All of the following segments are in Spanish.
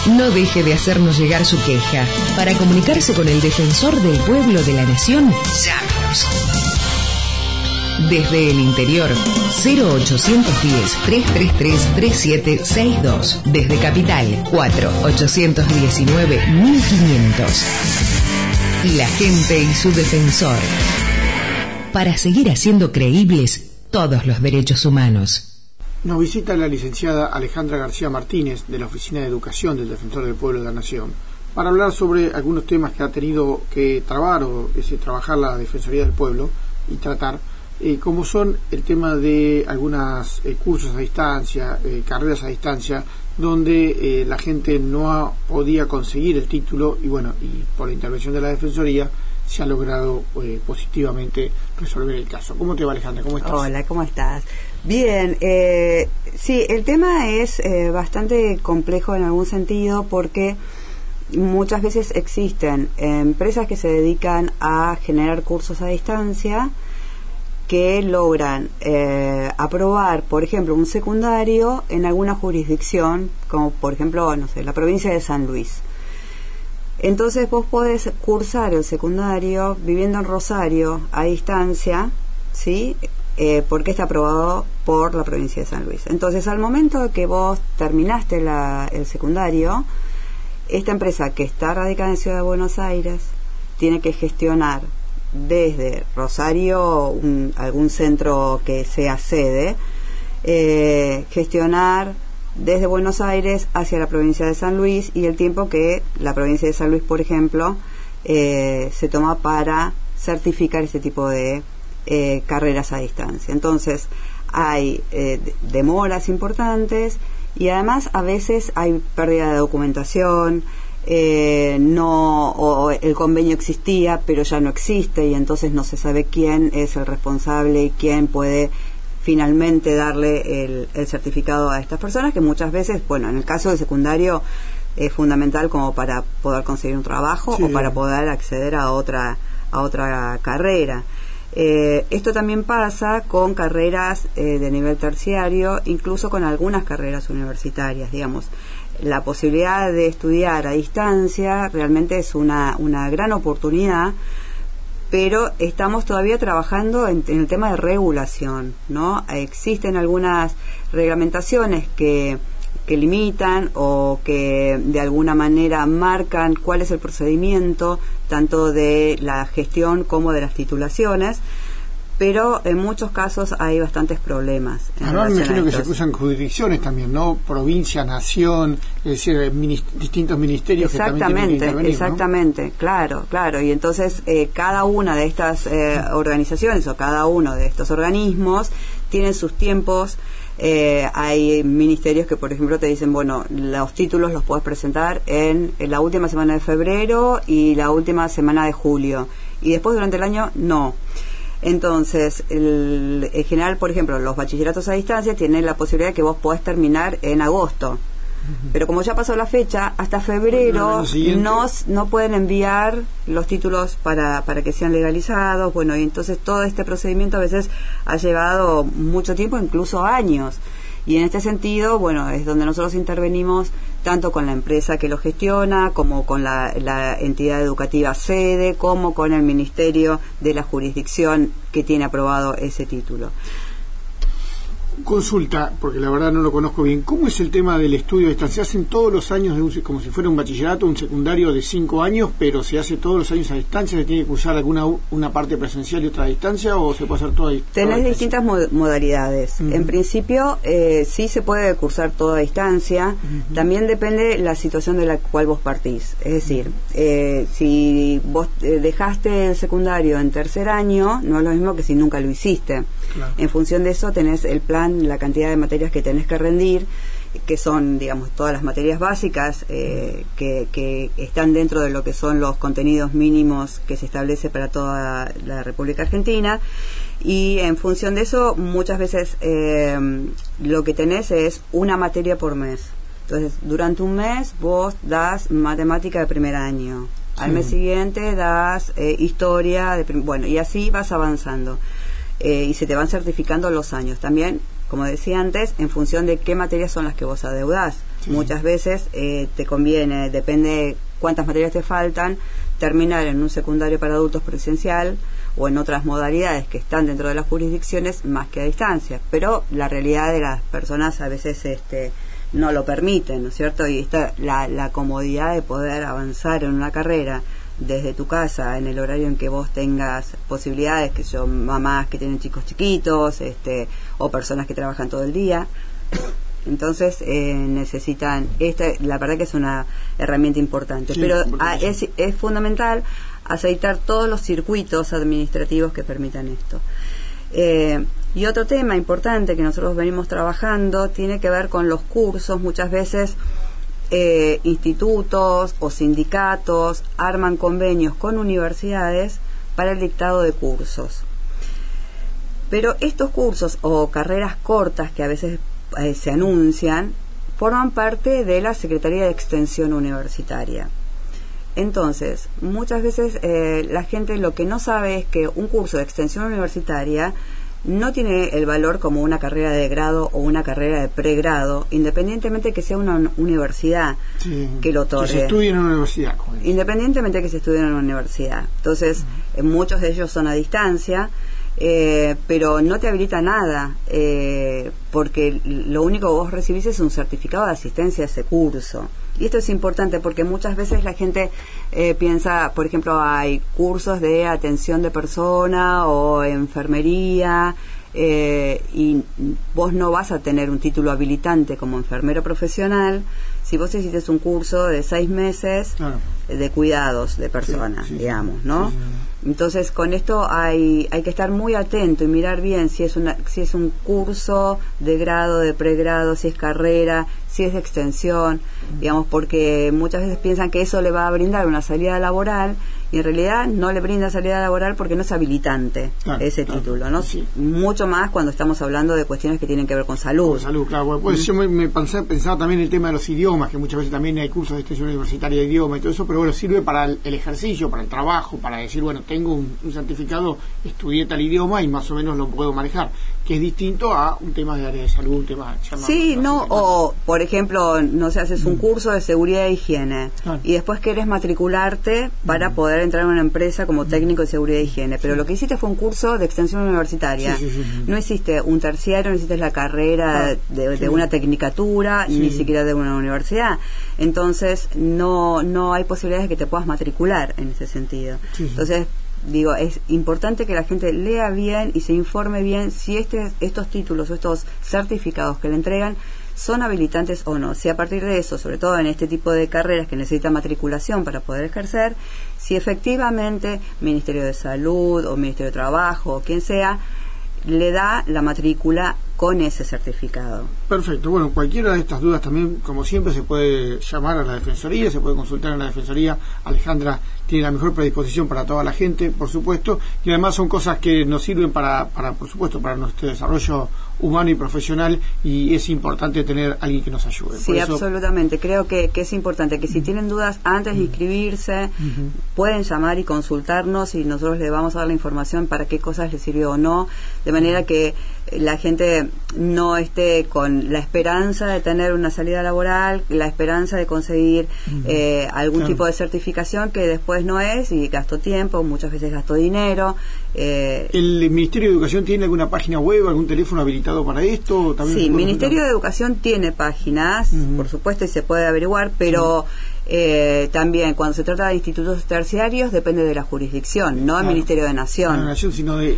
no deje de hacernos llegar su queja. Para comunicarse con el defensor del pueblo de la nación, llámenos. Desde el interior, 0810-333-3762. Desde Capital, 4-819-1500. La gente y su defensor. Para seguir haciendo creíbles todos los derechos humanos. Nos visita la licenciada Alejandra García Martínez, de la Oficina de Educación del Defensor del Pueblo de la Nación, para hablar sobre algunos temas que ha tenido que trabajar la Defensoría del Pueblo y tratar, como son el tema de algunos cursos a distancia, carreras a distancia, donde la gente no podía conseguir el título y por la intervención de la Defensoría se ha logrado positivamente resolver el caso. ¿Cómo te va, Alejandra? ¿Cómo estás? Hola, ¿cómo estás? Bien, sí, el tema es bastante complejo en algún sentido porque muchas veces existen empresas que se dedican a generar cursos a distancia que logran aprobar, por ejemplo, un secundario en alguna jurisdicción, como por ejemplo, no sé, la provincia de San Luis. Entonces vos podés cursar el secundario viviendo en Rosario a distancia, ¿sí? Porque está aprobado por la provincia de San Luis. Entonces, al momento de que vos terminaste el secundario, esta empresa que está radicada en Ciudad de Buenos Aires tiene que gestionar desde Rosario algún centro que sea sede, gestionar desde Buenos Aires hacia la provincia de San Luis, y el tiempo que la provincia de San Luis, por ejemplo, se toma para certificar ese tipo de carreras a distancia. Entonces hay demoras importantes y además a veces hay pérdida de documentación, o el convenio existía pero ya no existe y entonces no se sabe quién es el responsable y quién puede finalmente darle el certificado a estas personas, que muchas veces, en el caso del secundario es fundamental como para poder conseguir un trabajo, sí, o para poder acceder a otra carrera. Esto también pasa con carreras de nivel terciario, incluso con algunas carreras universitarias, digamos. La posibilidad de estudiar a distancia realmente es una gran oportunidad, pero estamos todavía trabajando en el tema de regulación, ¿no? Existen algunas reglamentaciones que limitan o que de alguna manera marcan cuál es el procedimiento tanto de la gestión como de las titulaciones, pero en muchos casos hay bastantes problemas. Ahora me imagino que se cruzan jurisdicciones también, ¿no? Provincia, nación, es decir, distintos ministerios. Exactamente, que también tienen que intervenir, exactamente, ¿no? Claro. Y entonces cada una de estas organizaciones o cada uno de estos organismos tienen sus tiempos. Hay ministerios que, por ejemplo, te dicen, los títulos los puedes presentar en la última semana de febrero y la última semana de julio, y después durante el año no. Entonces, en general, por ejemplo, los bachilleratos a distancia tienen la posibilidad de que vos podés terminar en agosto, pero como ya pasó la fecha, hasta febrero no pueden enviar los títulos para que sean legalizados. Y entonces todo este procedimiento a veces ha llevado mucho tiempo, incluso años. Y en este sentido, es donde nosotros intervenimos tanto con la empresa que lo gestiona, como con la entidad educativa sede, como con el ministerio de la jurisdicción que tiene aprobado ese título. Consulta, porque la verdad no lo conozco bien, ¿cómo es el tema del estudio a distancia? ¿Se hacen todos los años como si fuera un bachillerato, un secundario de 5 años, pero se hace todos los años a distancia? ¿Se tiene que cursar una parte presencial y otra a distancia, o se puede hacer todo a distancia? Tenés distintas modalidades. Uh-huh. En principio, sí se puede cursar todo a distancia. Uh-huh. También depende la situación de la cual vos partís. Es decir, si vos dejaste el secundario en tercer año, no es lo mismo que si nunca lo hiciste. Claro. En función de eso tenés el plan, la cantidad de materias que tenés que rendir, que son, digamos, todas las materias básicas que están dentro de lo que son los contenidos mínimos que se establece para toda la República Argentina, y en función de eso muchas veces lo que tenés es una materia por mes. Entonces, durante un mes vos das matemática de primer año, al mes siguiente das historia, y así vas avanzando. Y se te van certificando los años también, como decía antes, en función de qué materias son las que vos adeudás. Muchas veces te conviene, depende cuántas materias te faltan, terminar en un secundario para adultos presencial o en otras modalidades que están dentro de las jurisdicciones más que a distancia, pero la realidad de las personas a veces no lo permiten, ¿no es cierto? Y la comodidad de poder avanzar en una carrera desde tu casa en el horario en que vos tengas posibilidades, que son mamás que tienen chicos chiquitos, o personas que trabajan todo el día. Entonces necesitan, la verdad que es una herramienta importante, sí, pero es fundamental aceitar todos los circuitos administrativos que permitan esto. Y otro tema importante que nosotros venimos trabajando tiene que ver con los cursos. Muchas veces institutos o sindicatos arman convenios con universidades para el dictado de cursos. Pero estos cursos o carreras cortas que a veces se anuncian forman parte de la Secretaría de Extensión Universitaria. Entonces, muchas veces la gente lo que no sabe es que un curso de extensión universitaria no tiene el valor como una carrera de grado o una carrera de pregrado, independientemente que sea una universidad que lo otorgue. Que se estudie en una universidad. Independientemente que se estudie en una universidad. Entonces, muchos de ellos son a distancia, pero no te habilita nada, porque lo único que vos recibís es un certificado de asistencia a ese curso. Y esto es importante porque muchas veces la gente piensa, por ejemplo, hay cursos de atención de persona o enfermería, y vos no vas a tener un título habilitante como enfermero profesional si vos hiciste un curso de 6 meses de cuidados de personas, digamos, ¿no? Entonces, con esto hay que estar muy atento y mirar bien si es un curso de grado, de pregrado, si es carrera, si es de extensión, digamos, porque muchas veces piensan que eso le va a brindar una salida laboral y en realidad no le brinda salida laboral porque no es habilitante ese título, ¿no? Sí. Mucho más cuando estamos hablando de cuestiones que tienen que ver con salud. Con salud, claro. Bueno, pues yo me pensaba también el tema de los idiomas, que muchas veces también hay cursos de extensión universitaria de idioma y todo eso, pero bueno, sirve para el ejercicio, para el trabajo, para decir, bueno, tengo un certificado, estudié tal idioma y más o menos lo puedo manejar, que es distinto a un tema de área de salud, un tema o por ejemplo, no sé, haces un curso de seguridad e higiene y después querés matricularte para poder entrar en una empresa como técnico de seguridad e higiene, pero lo que hiciste fue un curso de extensión universitaria. No hiciste un terciario, no hiciste la carrera de una tecnicatura, ni siquiera de una universidad. Entonces no hay posibilidades de que te puedas matricular en ese sentido. Entonces, digo, es importante que la gente lea bien y se informe bien si estos títulos o estos certificados que le entregan son habilitantes o no. Si a partir de eso, sobre todo en este tipo de carreras que necesitan matriculación para poder ejercer, si efectivamente Ministerio de Salud o Ministerio de Trabajo o quien sea le da la matrícula con ese certificado. Perfecto. Bueno, cualquiera de estas dudas también, como siempre, se puede llamar a la Defensoría, se puede consultar en la Defensoría. Alejandra tiene la mejor predisposición para toda la gente, por supuesto, y además son cosas que nos sirven para por supuesto, para nuestro desarrollo humano y profesional, y es importante tener a alguien que nos ayude. Sí, absolutamente. Creo que es importante que si tienen dudas antes de inscribirse, pueden llamar y consultarnos y nosotros les vamos a dar la información para qué cosas les sirvió o no, de manera que la gente no esté con la esperanza de tener una salida laboral, la esperanza de conseguir algún tipo de certificación que después no es, y gastó tiempo, muchas veces gastó dinero. ¿El Ministerio de Educación tiene alguna página web, algún teléfono habilitado para esto? ¿También sí, el Ministerio de Educación tiene páginas, por supuesto, y se puede averiguar, pero también cuando se trata de institutos terciarios depende de la jurisdicción, no del Ministerio de Nación, sino de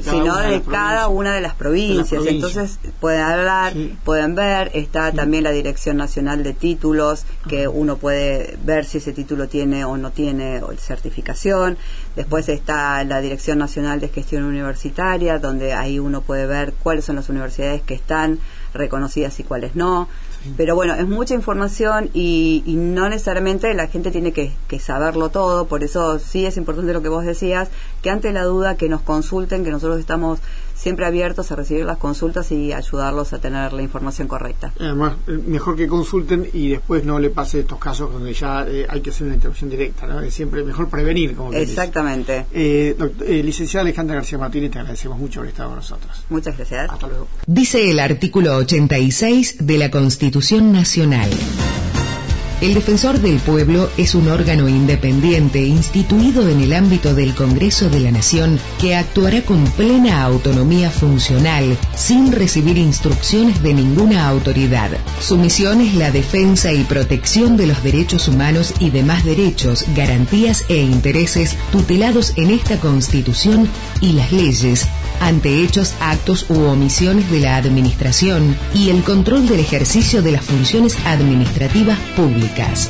cada una de las provincias. Entonces pueden hablar, pueden ver, está también la Dirección Nacional de Títulos, que uno puede ver si ese título tiene o no tiene certificación. Después está la Dirección Nacional de Gestión Universitaria, donde ahí uno puede ver cuáles son las universidades que están reconocidas y cuáles no. Pero bueno, es mucha información y no necesariamente la gente tiene que saberlo todo. Por eso sí es importante lo que vos decías, que ante la duda que nos consulten, que nosotros estamos siempre abiertos a recibir las consultas y ayudarlos a tener la información correcta. Además, mejor que consulten y después no le pase estos casos donde ya hay que hacer una intervención directa, ¿no? Es siempre mejor prevenir, como exactamente. Licenciada Alejandra García Martínez, te agradecemos mucho por estar con nosotros. Muchas gracias. Hasta luego. Dice el artículo 86 de la Constitución Nacional: el Defensor del Pueblo es un órgano independiente instituido en el ámbito del Congreso de la Nación que actuará con plena autonomía funcional sin recibir instrucciones de ninguna autoridad. Su misión es la defensa y protección de los derechos humanos y demás derechos, garantías e intereses tutelados en esta Constitución y las leyes ante hechos, actos u omisiones de la administración y el control del ejercicio de las funciones administrativas públicas.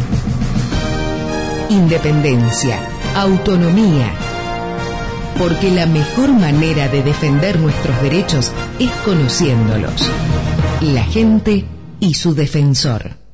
Independencia, autonomía. Porque la mejor manera de defender nuestros derechos es conociéndolos. La gente y su defensor.